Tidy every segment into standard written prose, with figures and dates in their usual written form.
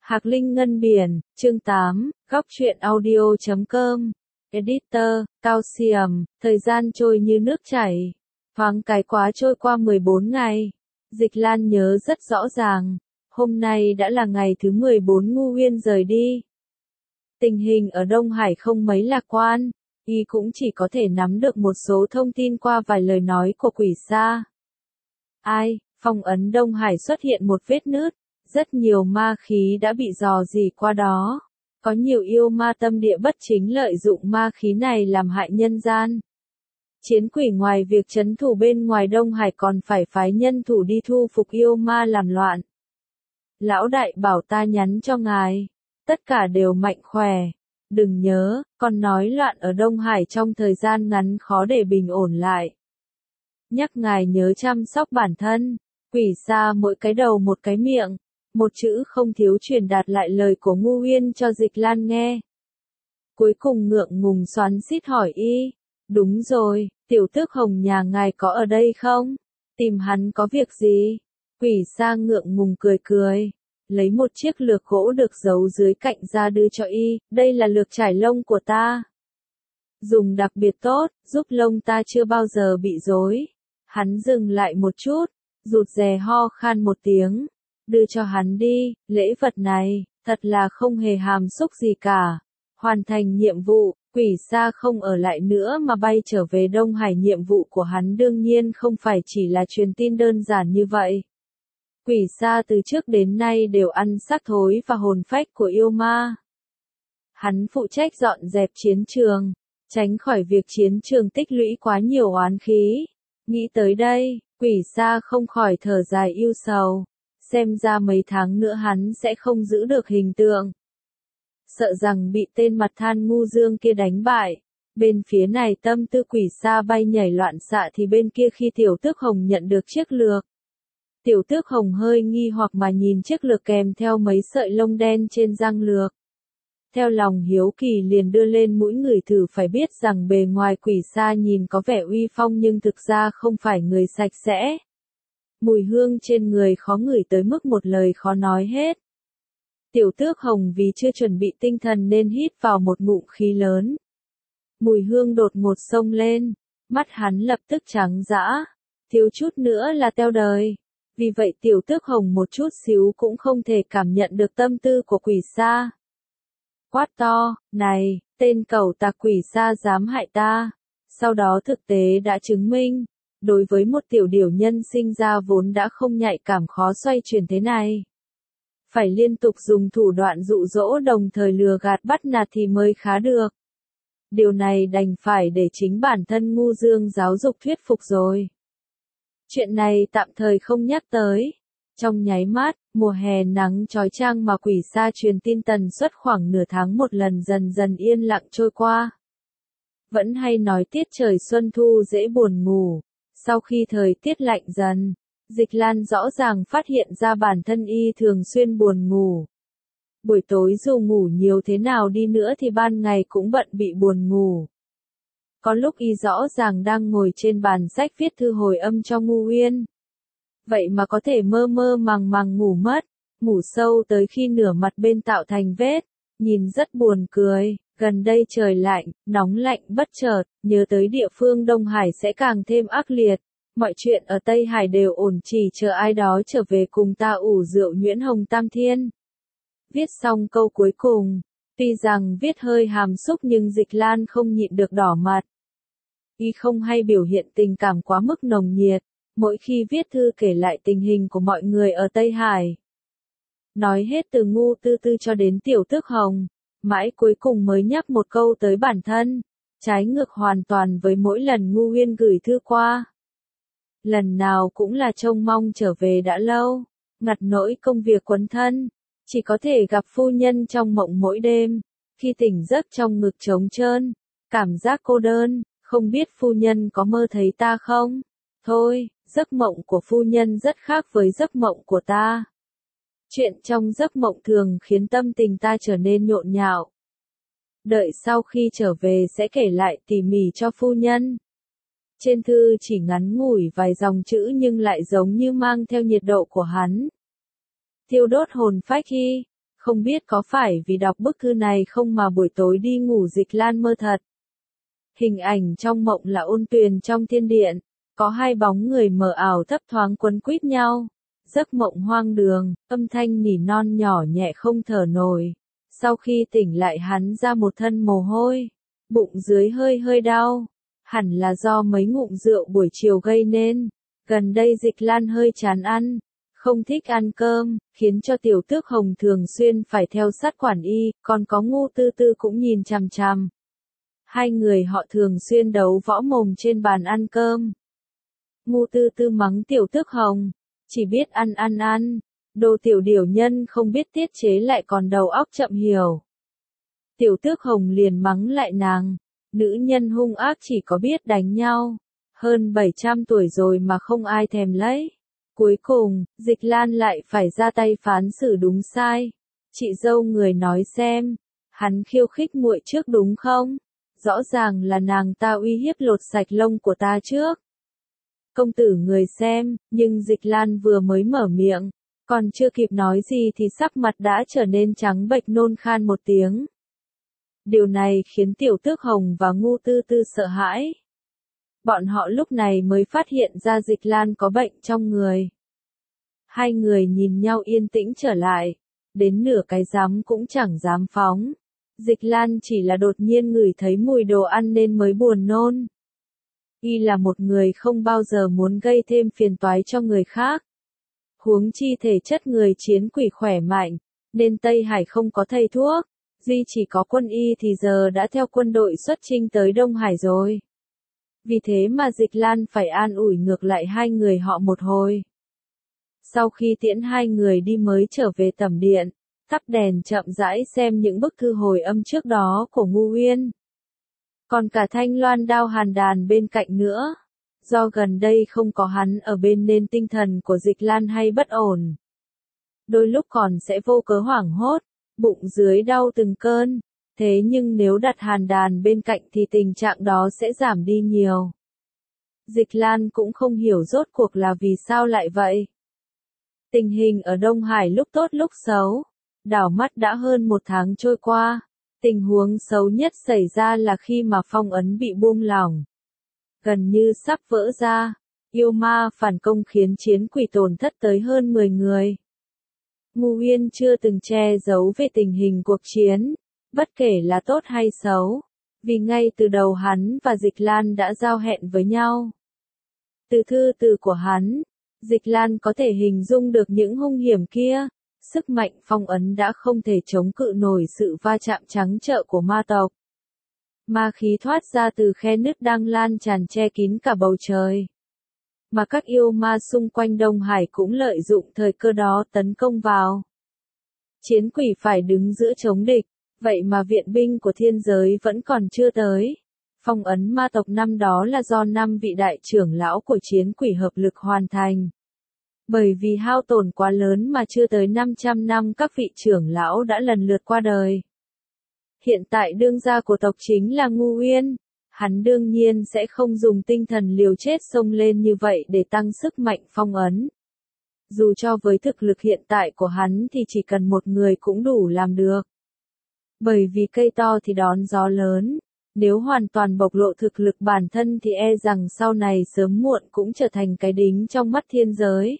Hạc Linh Ngân Biển, chương 8, góc truyện audio.com. Editor, Calcium, thời gian trôi như nước chảy. Thoáng cái quá trôi qua 14 ngày. Dịch Lan nhớ rất rõ ràng. Hôm nay đã là ngày thứ 14 Ngu Uyên rời đi. Tình hình ở Đông Hải không mấy lạc quan. Y cũng chỉ có thể nắm được một số thông tin qua vài lời nói của Quỷ Sa. Phong ấn Đông Hải xuất hiện một vết nứt. Rất nhiều ma khí đã bị dò dỉ qua đó. Có nhiều yêu ma tâm địa bất chính lợi dụng ma khí này làm hại nhân gian. Chiến quỷ ngoài việc trấn thủ bên ngoài Đông Hải còn phải phái nhân thủ đi thu phục yêu ma làm loạn. Lão đại bảo ta nhắn cho ngài. Tất cả đều mạnh khỏe. Đừng nhớ, còn nói loạn ở Đông Hải trong thời gian ngắn khó để bình ổn lại. Nhắc ngài nhớ chăm sóc bản thân. Quỷ Sa mỗi cái đầu một cái miệng. Một chữ không thiếu truyền đạt lại lời của Ngu Uyên cho Dịch Lan nghe. Cuối cùng ngượng ngùng xoắn xít hỏi y. Đúng rồi, tiểu tước Hồng nhà ngài có ở đây không? Tìm hắn có việc gì? Quỷ Sa ngượng ngùng cười cười. Lấy một chiếc lược gỗ được giấu dưới cạnh ra đưa cho y. Đây là lược trải lông của ta. Dùng đặc biệt tốt, giúp lông ta chưa bao giờ bị rối. Hắn dừng lại một chút, rụt rè ho khan một tiếng. Đưa cho hắn đi, lễ vật này, thật là không hề hàm xúc gì cả. Hoàn thành nhiệm vụ, Quỷ Sa không ở lại nữa mà bay trở về Đông Hải. Nhiệm vụ của hắn đương nhiên không phải chỉ là truyền tin đơn giản như vậy. Quỷ Sa từ trước đến nay đều ăn xác thối và hồn phách của yêu ma. Hắn phụ trách dọn dẹp chiến trường, tránh khỏi việc chiến trường tích lũy quá nhiều oán khí. Nghĩ tới đây, Quỷ Sa không khỏi thở dài ưu sầu. Xem ra mấy tháng nữa hắn sẽ không giữ được hình tượng. Sợ rằng bị tên mặt than ngu dương kia đánh bại. Bên phía này tâm tư Quỷ Sa bay nhảy loạn xạ thì bên kia khi tiểu tước Hồng nhận được chiếc lược. Tiểu tước Hồng hơi nghi hoặc mà nhìn chiếc lược kèm theo mấy sợi lông đen trên răng lược. Theo lòng hiếu kỳ liền đưa lên mũi ngửi thử, phải biết rằng bề ngoài Quỷ Sa nhìn có vẻ uy phong nhưng thực ra không phải người sạch sẽ. Mùi hương trên người khó ngửi tới mức một lời khó nói hết. Tiểu tước Hồng vì chưa chuẩn bị tinh thần nên hít vào một ngụm khí lớn. Mùi hương đột ngột xông lên, mắt hắn lập tức trắng dã, thiếu chút nữa là teo đời. Vì vậy tiểu tước Hồng một chút xíu cũng không thể cảm nhận được tâm tư của Quỷ Sa. Quát to, này, tên cẩu tặc Quỷ Sa dám hại ta. Sau đó thực tế đã chứng minh. Đối với một tiểu điểu nhân sinh ra vốn đã không nhạy cảm khó xoay chuyển thế này. Phải liên tục dùng thủ đoạn dụ dỗ đồng thời lừa gạt bắt nạt thì mới khá được. Điều này đành phải để chính bản thân Ngu Dương giáo dục thuyết phục rồi. Chuyện này tạm thời không nhắc tới. Trong nháy mắt, mùa hè nắng chói chang mà Quỷ Sa truyền tin tần suất khoảng nửa tháng một lần dần dần yên lặng trôi qua. Vẫn hay nói tiết trời xuân thu dễ buồn ngủ. Sau khi thời tiết lạnh dần, Dịch Lan rõ ràng phát hiện ra bản thân y thường xuyên buồn ngủ. Buổi tối dù ngủ nhiều thế nào đi nữa thì ban ngày cũng bận bị buồn ngủ. Có lúc y rõ ràng đang ngồi trên bàn sách viết thư hồi âm cho Ngu Uyên. Vậy mà có thể mơ mơ màng màng ngủ mất, ngủ sâu tới khi nửa mặt bên tạo thành vết, nhìn rất buồn cười. Gần đây trời lạnh, nóng lạnh bất chợt, nhớ tới địa phương Đông Hải sẽ càng thêm ác liệt. Mọi chuyện ở Tây Hải đều ổn, chỉ chờ ai đó trở về cùng ta ủ rượu nhuyễn hồng tam thiên. Viết xong câu cuối cùng, tuy rằng viết hơi hàm xúc nhưng Dịch Lan không nhịn được đỏ mặt. Y không hay biểu hiện tình cảm quá mức nồng nhiệt, mỗi khi viết thư kể lại tình hình của mọi người ở Tây Hải. Nói hết từ Ngu Tư Tư cho đến tiểu tước Hồng. Mãi cuối cùng mới nhắc một câu tới bản thân, trái ngược hoàn toàn với mỗi lần Ngu Uyên gửi thư qua. Lần nào cũng là trông mong trở về đã lâu, ngặt nỗi công việc quấn thân, chỉ có thể gặp phu nhân trong mộng mỗi đêm, khi tỉnh giấc trong ngực trống trơn, cảm giác cô đơn, không biết phu nhân có mơ thấy ta không? Thôi, giấc mộng của phu nhân rất khác với giấc mộng của ta. Chuyện trong giấc mộng thường khiến tâm tình ta trở nên nhộn nhạo. Đợi sau khi trở về sẽ kể lại tỉ mỉ cho phu nhân. Trên thư chỉ ngắn ngủi vài dòng chữ nhưng lại giống như mang theo nhiệt độ của hắn. Thiêu đốt hồn phách y, Không biết có phải vì đọc bức thư này không mà buổi tối đi ngủ Dịch Lan mơ thật. Hình ảnh trong mộng là Ôn Tuyền trong thiên điện, có hai bóng người mờ ảo thấp thoáng quấn quýt nhau. Giấc mộng hoang đường, âm thanh nỉ non nhỏ nhẹ không thở nổi. Sau khi tỉnh lại hắn ra một thân mồ hôi, bụng dưới hơi hơi đau, hẳn là do mấy ngụm rượu buổi chiều gây nên. Gần đây Dịch Lan hơi chán ăn, không thích ăn cơm, khiến cho Tiểu Tước Hồng thường xuyên phải theo sát quản y, còn có Ngô Tư Tư cũng nhìn chằm chằm. Hai người họ thường xuyên đấu võ mồm trên bàn ăn cơm. Ngô Tư Tư mắng Tiểu Tước Hồng, chỉ biết ăn, đồ tiểu điểu nhân không biết tiết chế lại còn đầu óc chậm hiểu. Tiểu Tước Hồng liền mắng lại nàng, nữ nhân hung ác chỉ có biết đánh nhau, hơn 700 tuổi rồi mà không ai thèm lấy. Cuối cùng, Dịch Lan lại phải ra tay phán xử đúng sai. Chị dâu người nói xem, hắn khiêu khích muội trước đúng không? Rõ ràng là nàng ta uy hiếp lột sạch lông của ta trước. Công tử người xem, nhưng Dịch Lan vừa mới mở miệng, còn chưa kịp nói gì thì sắc mặt đã trở nên trắng bệch nôn khan một tiếng. Điều này khiến Tiểu Tước Hồng và Ngô Tư Tư sợ hãi. Bọn họ lúc này mới phát hiện ra Dịch Lan có bệnh trong người. Hai người nhìn nhau yên tĩnh trở lại, đến nửa cái dám cũng chẳng dám phóng. Dịch Lan chỉ là đột nhiên ngửi thấy mùi đồ ăn nên mới buồn nôn. Y là một người không bao giờ muốn gây thêm phiền toái cho người khác. Huống chi thể chất người chiến quỷ khỏe mạnh, nên Tây Hải không có thầy thuốc, duy chỉ có quân y thì giờ đã theo quân đội xuất chinh tới Đông Hải rồi. Vì thế mà Dịch Lan phải an ủi ngược lại hai người họ một hồi. Sau khi tiễn hai người đi mới trở về tẩm điện, tắt đèn chậm rãi xem những bức thư hồi âm trước đó của Ngu Uyên. Còn cả thanh loan đao hàn đàn bên cạnh nữa. Do gần đây không có hắn ở bên nên tinh thần của Dịch Lan hay bất ổn. Đôi lúc còn sẽ vô cớ hoảng hốt, bụng dưới đau từng cơn. Thế nhưng nếu đặt hàn đàn bên cạnh thì tình trạng đó sẽ giảm đi nhiều. Dịch Lan cũng không hiểu rốt cuộc là vì sao lại vậy. Tình hình ở Đông Hải lúc tốt lúc xấu. Đảo mắt đã hơn một tháng trôi qua. Tình huống xấu nhất xảy ra là khi mà phong ấn bị buông lỏng. Gần như sắp vỡ ra. Yêu ma phản công khiến chiến quỷ tổn thất tới hơn 10 người. Ngu Uyên chưa từng che giấu về tình hình cuộc chiến. Bất kể là tốt hay xấu. Vì ngay từ đầu hắn và Dịch Lan đã giao hẹn với nhau. Từ thư từ của hắn, Dịch Lan có thể hình dung được những hung hiểm kia. Sức mạnh phong ấn đã không thể chống cự nổi sự va chạm trắng trợn của ma tộc. Ma khí thoát ra từ khe nứt đang lan tràn che kín cả bầu trời. Mà các yêu ma xung quanh Đông Hải cũng lợi dụng thời cơ đó tấn công vào. Chiến quỷ phải đứng giữa chống địch, vậy mà viện binh của thiên giới vẫn còn chưa tới. Phong ấn ma tộc năm đó là do 5 vị đại trưởng lão của chiến quỷ hợp lực hoàn thành. Bởi vì hao tổn quá lớn mà chưa tới 500 năm các vị trưởng lão đã lần lượt qua đời. Hiện tại đương gia của tộc chính là Ngu Uyên. Hắn đương nhiên sẽ không dùng tinh thần liều chết xông lên như vậy để tăng sức mạnh phong ấn. Dù cho với thực lực hiện tại của hắn thì chỉ cần một người cũng đủ làm được. Bởi vì cây to thì đón gió lớn. Nếu hoàn toàn bộc lộ thực lực bản thân thì e rằng sau này sớm muộn cũng trở thành cái đính trong mắt thiên giới.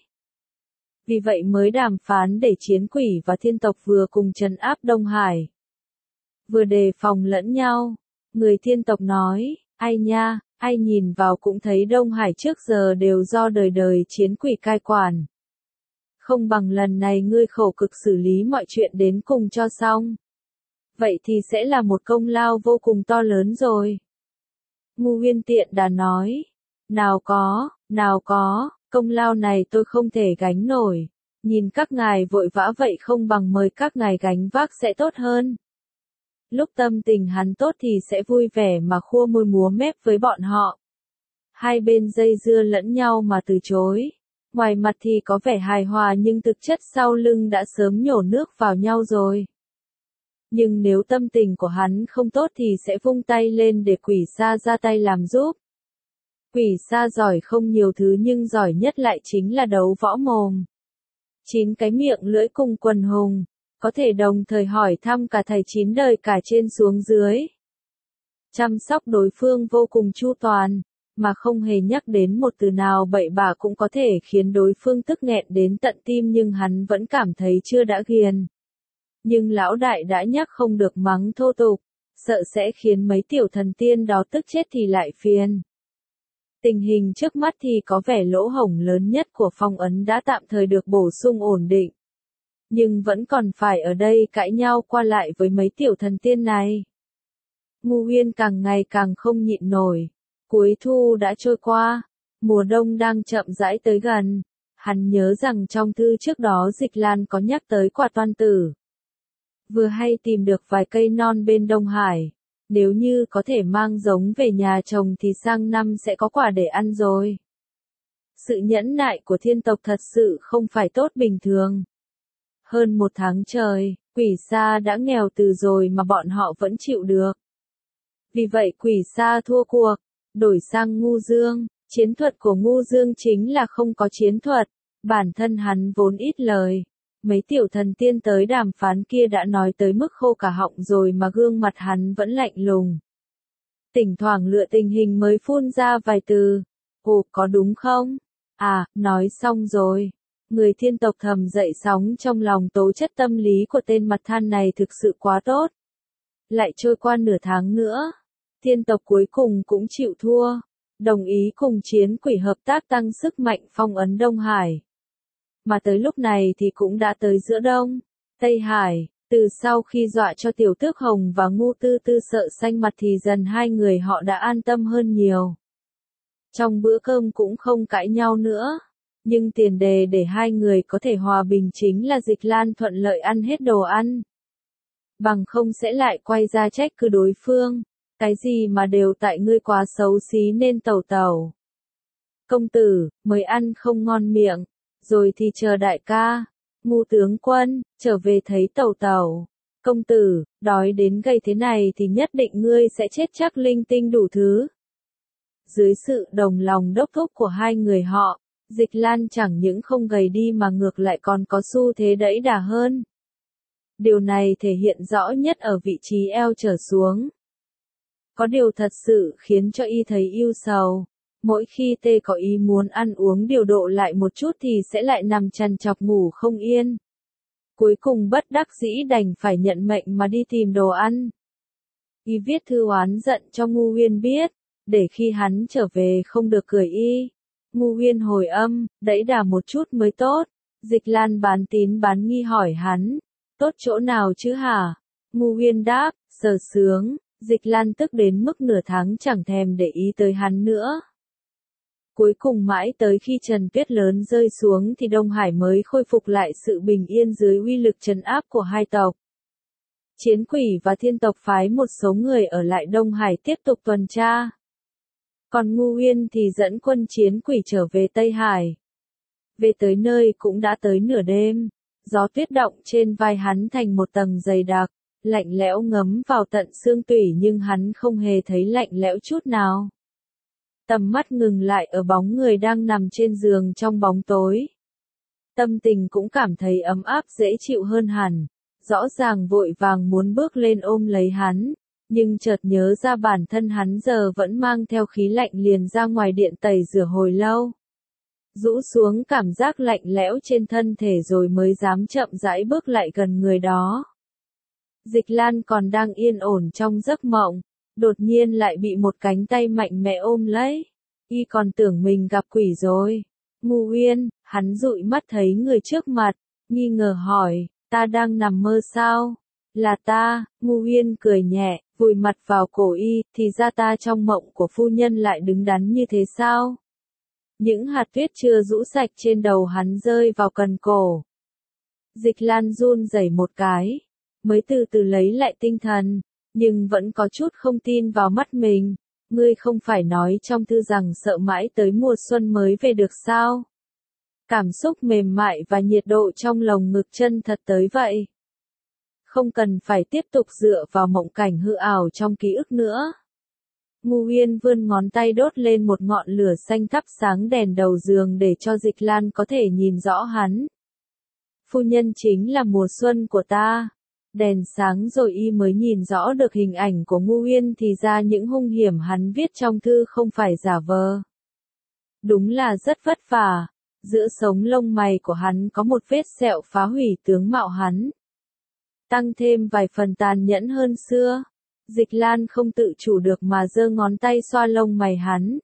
Vì vậy mới đàm phán để chiến quỷ và thiên tộc vừa cùng trấn áp Đông Hải. Vừa đề phòng lẫn nhau. Người thiên tộc nói, ai nha, ai nhìn vào cũng thấy Đông Hải trước giờ đều do đời đời chiến quỷ cai quản. Không bằng lần này ngươi khổ cực xử lý mọi chuyện đến cùng cho xong. Vậy thì sẽ là một công lao vô cùng to lớn rồi. Ngu Uyên tiện đã nói, nào có, công lao này tôi không thể gánh nổi. Nhìn các ngài vội vã vậy không bằng mời các ngài gánh vác sẽ tốt hơn. Lúc tâm tình hắn tốt thì sẽ vui vẻ mà khua môi múa mép với bọn họ. Hai bên dây dưa lẫn nhau mà từ chối. Ngoài mặt thì có vẻ hài hòa nhưng thực chất sau lưng đã sớm nhổ nước vào nhau rồi. Nhưng nếu tâm tình của hắn không tốt thì sẽ vung tay lên để quỷ sa ra tay làm giúp. Quỷ sa giỏi không nhiều thứ nhưng giỏi nhất lại chính là đấu võ mồm. 9 cái miệng lưỡi cùng quần hùng. có thể đồng thời hỏi thăm cả thầy 9 đời cả trên xuống dưới. Chăm sóc đối phương vô cùng chu toàn, mà không hề nhắc đến một từ nào bậy bạ cũng có thể khiến đối phương tức nghẹn đến tận tim, nhưng hắn vẫn cảm thấy chưa đã ghiền. Nhưng lão đại đã nhắc không được mắng thô tục, sợ sẽ khiến mấy tiểu thần tiên đó tức chết thì lại phiền. Tình hình trước mắt thì có vẻ lỗ hổng lớn nhất của phong ấn đã tạm thời được bổ sung ổn định. Nhưng vẫn còn phải ở đây cãi nhau qua lại với mấy tiểu thần tiên này. Ngu Uyên càng ngày càng không nhịn nổi. Cuối thu đã trôi qua, mùa đông đang chậm rãi tới gần. Hắn nhớ rằng trong thư trước đó Dịch Lan có nhắc tới quả toan tử. Vừa hay tìm được vài cây non bên Đông Hải. Nếu như có thể mang giống về nhà trồng thì sang năm sẽ có quả để ăn rồi. Sự nhẫn nại của thiên tộc thật sự không phải tốt bình thường. Hơn 1 tháng trời, Quỷ Sa đã nghèo từ rồi mà bọn họ vẫn chịu được. Vì vậy Quỷ Sa thua cuộc, đổi sang Ngu Dương. Chiến thuật của Ngu Dương chính là không có chiến thuật, bản thân hắn vốn ít lời. Mấy tiểu thần tiên tới đàm phán kia đã nói tới mức khô cả họng rồi mà gương mặt hắn vẫn lạnh lùng. Thỉnh thoảng lựa tình hình mới phun ra vài từ. Ồ, có đúng không? À, nói xong rồi. Người thiên tộc thầm dậy sóng trong lòng, tố chất tâm lý của tên mặt than này thực sự quá tốt. Lại trôi qua nửa tháng nữa. Thiên tộc cuối cùng cũng chịu thua. Đồng ý cùng chiến quỷ hợp tác tăng sức mạnh phong ấn Đông Hải. Mà tới lúc này thì cũng đã tới giữa đông, Tây Hải, từ sau khi dọa cho Tiểu Tước Hồng và Ngu Tư Tư sợ xanh mặt thì dần hai người họ đã an tâm hơn nhiều. Trong bữa cơm cũng không cãi nhau nữa, nhưng tiền đề để hai người có thể hòa bình chính là Dịch Lan thuận lợi ăn hết đồ ăn. Bằng không sẽ lại quay ra trách cứ đối phương, cái gì mà đều tại ngươi quá xấu xí nên tẩu tẩu. Công tử, mới ăn không ngon miệng. Rồi thì chờ đại ca, Ngu tướng quân, trở về thấy tẩu tẩu. Công tử, đói đến gầy thế này thì nhất định ngươi sẽ chết chắc linh tinh đủ thứ. Dưới sự đồng lòng đốc thúc của hai người họ, Dịch Lan chẳng những không gầy đi mà ngược lại còn có xu thế đẫy đà hơn. Điều này thể hiện rõ nhất ở vị trí eo trở xuống. Có điều thật sự khiến cho y thấy ưu sầu. Mỗi khi tê có ý muốn ăn uống điều độ lại một chút thì sẽ lại nằm trằn trọc ngủ không yên. Cuối cùng bất đắc dĩ đành phải nhận mệnh mà đi tìm đồ ăn. Y viết thư oán giận cho Ngu Uyên biết, để khi hắn trở về không được cười y. Ngu Uyên hồi âm, đẫy đà một chút mới tốt. Dịch Lan bán tín bán nghi hỏi hắn, tốt chỗ nào chứ hả? Ngu Uyên đáp, sờ sướng. Dịch Lan tức đến mức nửa tháng chẳng thèm để ý tới hắn nữa. Cuối cùng mãi tới khi trần tuyết lớn rơi xuống thì Đông Hải mới khôi phục lại sự bình yên dưới uy lực trấn áp của hai tộc. Chiến quỷ và thiên tộc phái một số người ở lại Đông Hải tiếp tục tuần tra. Còn Ngu Uyên thì dẫn quân chiến quỷ trở về Tây Hải. Về tới nơi cũng đã tới nửa đêm, gió tuyết động trên vai hắn thành một tầng dày đặc, lạnh lẽo ngấm vào tận xương tủy nhưng hắn không hề thấy lạnh lẽo chút nào. Tầm mắt ngừng lại ở bóng người đang nằm trên giường trong bóng tối. Tâm tình cũng cảm thấy ấm áp dễ chịu hơn hẳn. Rõ ràng vội vàng muốn bước lên ôm lấy hắn, nhưng chợt nhớ ra bản thân hắn giờ vẫn mang theo khí lạnh liền ra ngoài điện tẩy rửa hồi lâu. Rũ xuống cảm giác lạnh lẽo trên thân thể rồi mới dám chậm rãi bước lại gần người đó. Dịch Lan còn đang yên ổn trong giấc mộng, đột nhiên lại bị một cánh tay mạnh mẽ ôm lấy. Y còn tưởng mình gặp quỷ rồi. Ngu Uyên, hắn dụi mắt thấy người trước mặt, nghi ngờ hỏi, ta đang nằm mơ sao? Là ta, Ngu Uyên cười nhẹ, vùi mặt vào cổ y, thì ra ta trong mộng của phu nhân lại đứng đắn như thế sao? Những hạt tuyết chưa rũ sạch trên đầu hắn rơi vào cần cổ. Dịch Lan run rẩy một cái, mới từ từ lấy lại tinh thần, nhưng vẫn có chút không tin vào mắt mình. Ngươi không phải nói trong thư rằng sợ mãi tới mùa xuân mới về được sao? Cảm xúc mềm mại và nhiệt độ trong lồng ngực chân thật tới vậy. Không cần phải tiếp tục dựa vào mộng cảnh hư ảo trong ký ức nữa. Ngu Uyên vươn ngón tay đốt lên một ngọn lửa xanh thắp sáng đèn đầu giường để cho Dịch Lan có thể nhìn rõ hắn. Phu nhân chính là mùa xuân của ta. Đèn sáng rồi y mới nhìn rõ được hình ảnh của Ngu Uyên thì ra những hung hiểm hắn viết trong thư không phải giả vờ. Đúng là rất vất vả. Giữa sống lông mày của hắn có một vết sẹo phá hủy tướng mạo hắn. Tăng thêm vài phần tàn nhẫn hơn xưa. Dịch Lan không tự chủ được mà giơ ngón tay xoa lông mày hắn.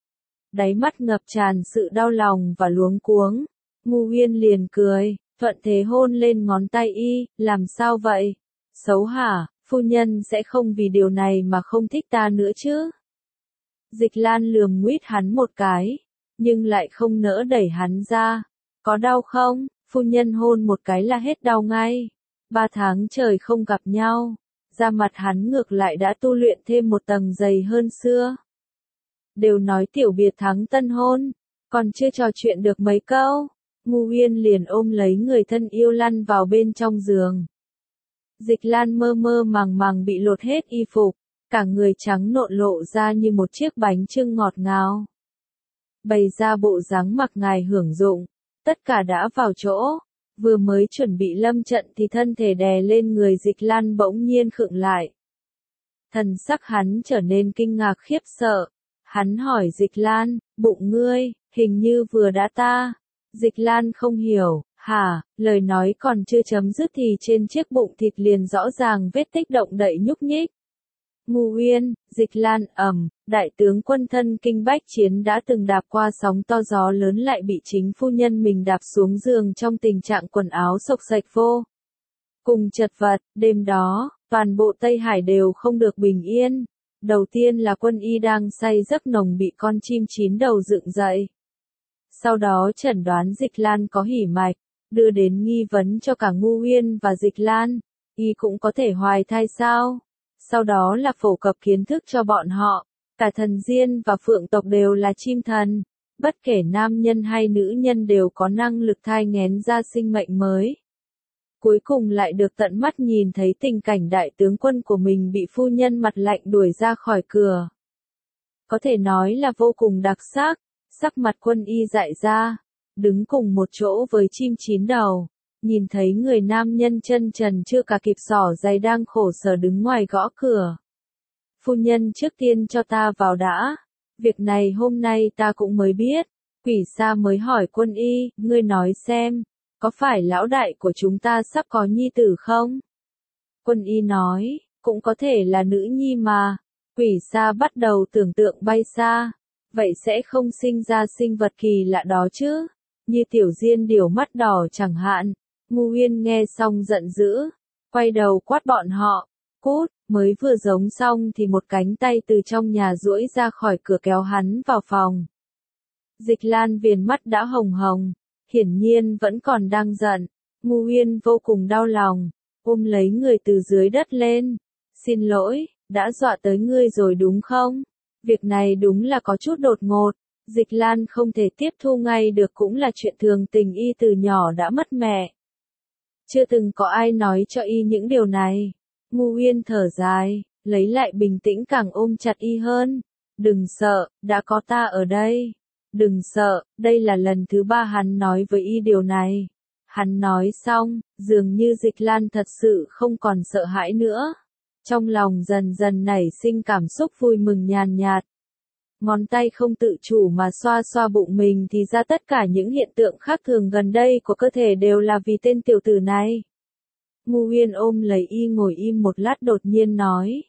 Đáy mắt ngập tràn sự đau lòng và luống cuống. Ngu Uyên liền cười, thuận thế hôn lên ngón tay y, làm sao vậy? Xấu hả, phu nhân sẽ không vì điều này mà không thích ta nữa chứ? Dịch Lan lườm nguýt hắn một cái, nhưng lại không nỡ đẩy hắn ra. Có đau không? Phu nhân hôn một cái là hết đau ngay. 3 tháng trời không gặp nhau, da mặt hắn ngược lại đã tu luyện thêm một tầng dày hơn xưa. Đều nói tiểu biệt thắng tân hôn, còn chưa trò chuyện được mấy câu, Ngu Uyên liền ôm lấy người thân yêu lăn vào bên trong giường. Dịch Lan mơ mơ màng màng bị lột hết y phục, cả người trắng nộn lộ ra như một chiếc bánh chưng ngọt ngào. Bày ra bộ dáng mặc ngài hưởng dụng, tất cả đã vào chỗ, vừa mới chuẩn bị lâm trận thì thân thể đè lên người Dịch Lan bỗng nhiên khựng lại. Thần sắc hắn trở nên kinh ngạc khiếp sợ, hắn hỏi Dịch Lan, bụng ngươi, hình như vừa đã ta. Dịch Lan không hiểu, hả, lời nói còn chưa chấm dứt thì trên chiếc bụng thịt liền rõ ràng vết tích động đậy nhúc nhích. Ngu Uyên, Dịch Lan đại tướng quân thân kinh bách chiến đã từng đạp qua sóng to gió lớn lại bị chính phu nhân mình đạp xuống giường trong tình trạng quần áo xộc xệch vô cùng chật vật, đêm đó, toàn bộ Tây Hải đều không được bình yên. Đầu tiên là Quân Y đang say giấc nồng bị con chim chín đầu dựng dậy. Sau đó chẩn đoán Dịch Lan có hỉ mạch, đưa đến nghi vấn cho cả Ngu Uyên và Dịch Lan, y cũng có thể hoài thai sao? Sau đó là phổ cập kiến thức cho bọn họ, cả thần diên và phượng tộc đều là chim thần, bất kể nam nhân hay nữ nhân đều có năng lực thai nghén ra sinh mệnh mới. Cuối cùng lại được tận mắt nhìn thấy tình cảnh đại tướng quân của mình bị phu nhân mặt lạnh đuổi ra khỏi cửa. Có thể nói là vô cùng đặc sắc, sắc mặt Quân Y dại ra, đứng cùng một chỗ với chim chín đầu, nhìn thấy người nam nhân chân trần chưa cả kịp xỏ giày đang khổ sở đứng ngoài gõ cửa. Phu nhân trước tiên cho ta vào đã, việc này hôm nay ta cũng mới biết. Quỷ Sa mới hỏi Quân Y, ngươi nói xem, có phải lão đại của chúng ta sắp có nhi tử không? Quân Y nói, cũng có thể là nữ nhi mà. Quỷ Sa bắt đầu tưởng tượng bay xa, vậy sẽ không sinh ra sinh vật kỳ lạ đó chứ, như tiểu diên điểu mắt đỏ chẳng hạn. Ngu Uyên nghe xong giận dữ, quay đầu quát bọn họ, cút, mới vừa giống xong thì một cánh tay từ trong nhà duỗi ra khỏi cửa kéo hắn vào phòng. Dịch Lan viền mắt đã hồng hồng, hiển nhiên vẫn còn đang giận. Ngu Uyên vô cùng đau lòng, ôm lấy người từ dưới đất lên. Xin lỗi, đã dọa tới ngươi rồi đúng không? Việc này đúng là có chút đột ngột. Dịch Lan không thể tiếp thu ngay được cũng là chuyện thường tình, y từ nhỏ đã mất mẹ. Chưa từng có ai nói cho y những điều này. Ngu Uyên thở dài, lấy lại bình tĩnh càng ôm chặt y hơn. Đừng sợ, đã có ta ở đây. Đừng sợ, đây là lần thứ 3 hắn nói với y điều này. Hắn nói xong, dường như Dịch Lan thật sự không còn sợ hãi nữa. Trong lòng dần dần nảy sinh cảm xúc vui mừng nhàn nhạt. Ngón tay không tự chủ mà xoa xoa bụng mình thì ra tất cả những hiện tượng khác thường gần đây của cơ thể đều là vì tên tiểu tử này. Ngu Uyên ôm lấy y ngồi im một lát đột nhiên nói.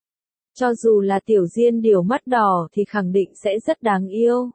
Cho dù là tiểu diên điểu mắt đỏ thì khẳng định sẽ rất đáng yêu.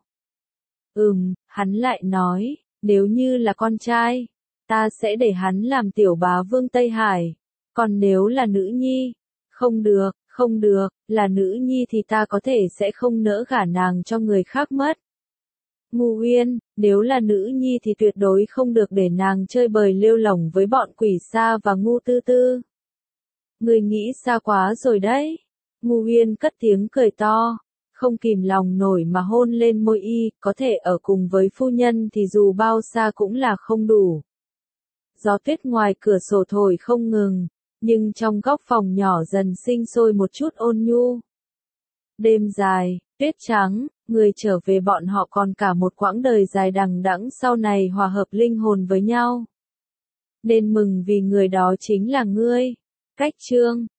Hắn lại nói, nếu như là con trai, ta sẽ để hắn làm tiểu bá vương Tây Hải. Còn nếu là nữ nhi, không được, là nữ nhi thì ta có thể sẽ không nỡ gả nàng cho người khác mất. Ngu Uyên, nếu là nữ nhi thì tuyệt đối không được để nàng chơi bời lêu lổng với bọn Quỷ Sa và Ngu Tư Tư. Người nghĩ xa quá rồi đấy. Ngu Uyên cất tiếng cười to, không kìm lòng nổi mà hôn lên môi y, có thể ở cùng với phu nhân thì dù bao xa cũng là không đủ. Gió tuyết ngoài cửa sổ thổi không ngừng, nhưng trong góc phòng nhỏ dần sinh sôi một chút ôn nhu. Đêm dài, tuyết trắng, người trở về bọn họ còn cả một quãng đời dài đằng đẵng sau này hòa hợp linh hồn với nhau. Nên mừng vì người đó chính là ngươi. Cách chương